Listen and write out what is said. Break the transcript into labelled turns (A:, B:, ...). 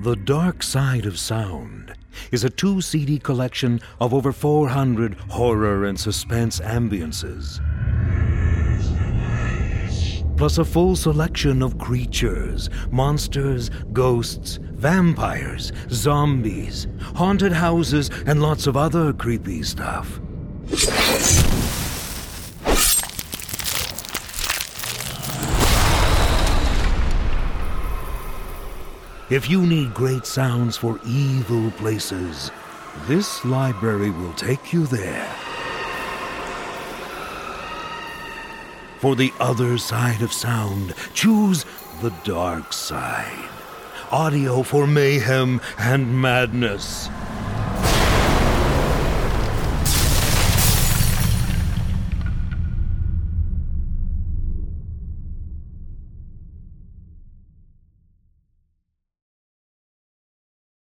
A: The Dark Side of Sound is a 2 CD collection of over 400 horror and suspense ambiences, plus a full selection of creatures, monsters, ghosts, vampires, zombies, haunted houses, and lots of other creepy stuff. If you need great sounds for evil places, this library will take you there. For the other side of sound, choose the dark side. Audio for mayhem and madness.